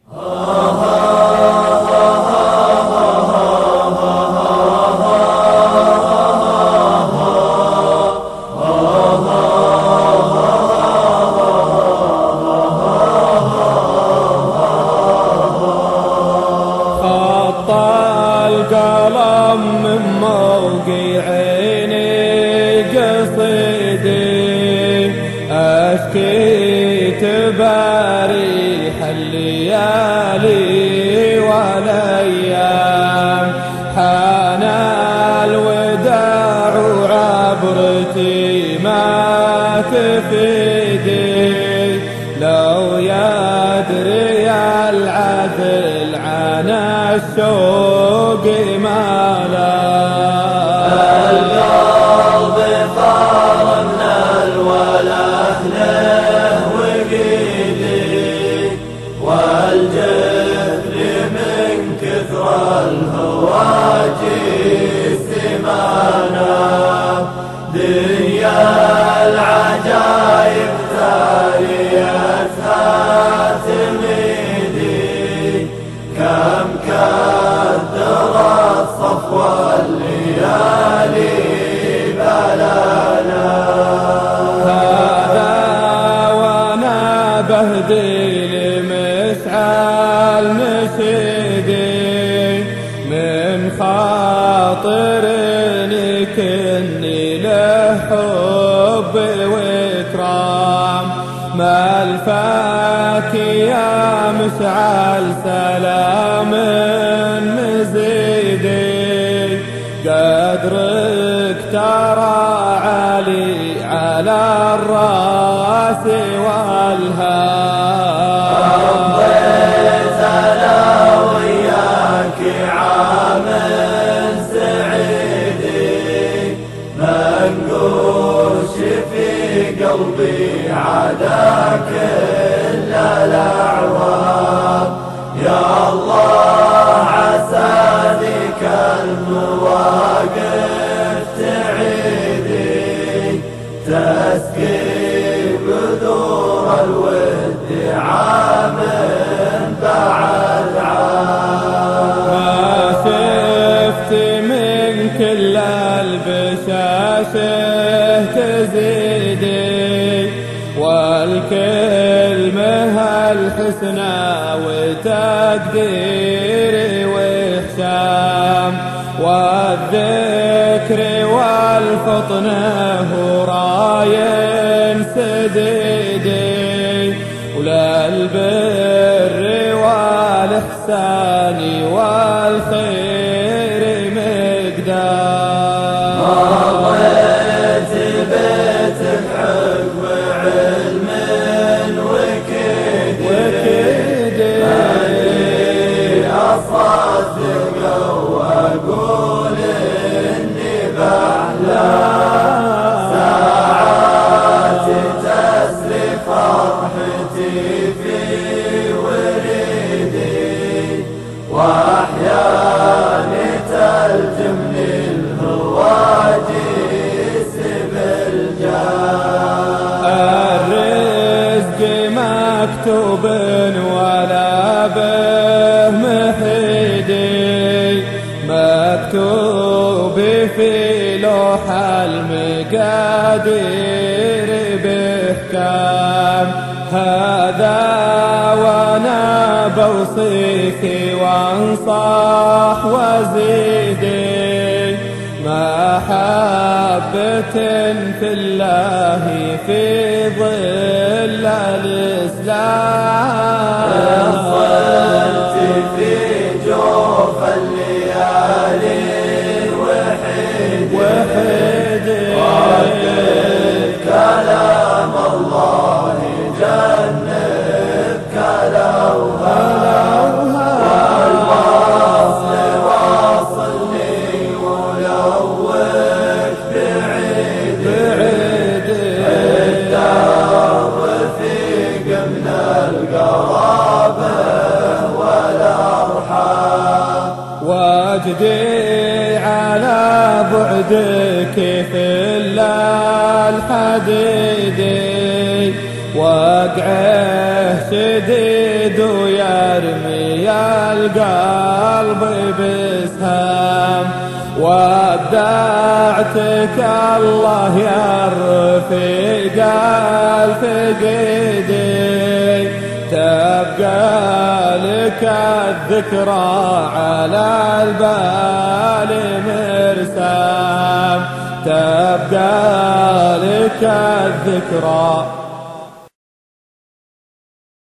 خط القلم من موقعيني قصيدي أشكي تباريح الليالي والأيام حان الوداع وعبرتي ما تفيدي لو يدري العدل عن الشوق ما لا القلب طار من الوله له وقيدي والجفن من كثر الهواجس سمانا دنيا العجائب تاليتها تميدي كم كدرت صفوة الليالي بلانا هذا وانا بهدي لمشعل نشيدي من خاطر كني له حب واكرام ما الفاك يا مشعل سلام مزيدي قدرك ترى عالي على الراس والهام رضيت انا وياك عام سعيدي منقوش في قلبي عداك الا الاعوام يا الله عسى ذيك المواقف تعيدي تسقي بذور الود عام بعد عام ما شفت من كل البشاشة تزيدي والكلمة الحسنى وتقدير وإحسام والذكر والفطنة وراين سديدي وللبر والإحسان والخير مقدار مريت بيتك عقب علم وكيدي أدري أصدق وأقول إني بحلى ساعات تسري فرحتي في وريدي وأحيان تلجمني الهواجس بالجاه الرزق مكتوب ولا به محيدي مكتوب في لوح المقادير بإحكام هذا وانا بوصيك وانصح وزيدي محبة في الله في ظل الإسلام صرت في جوف الليالي وحيدي كلام الله جنب كلامها والوصل واصلني ولوك بعيد الدار رفيق من القرابة والأرحام واجدي على بعدك في الحديدي وقعه شديد ويرمي القلب بسهام، ودعتك الله يا رفيق الفقدي، تبقى لك الذكرى على البال مرسام، تبقى لك الذكرى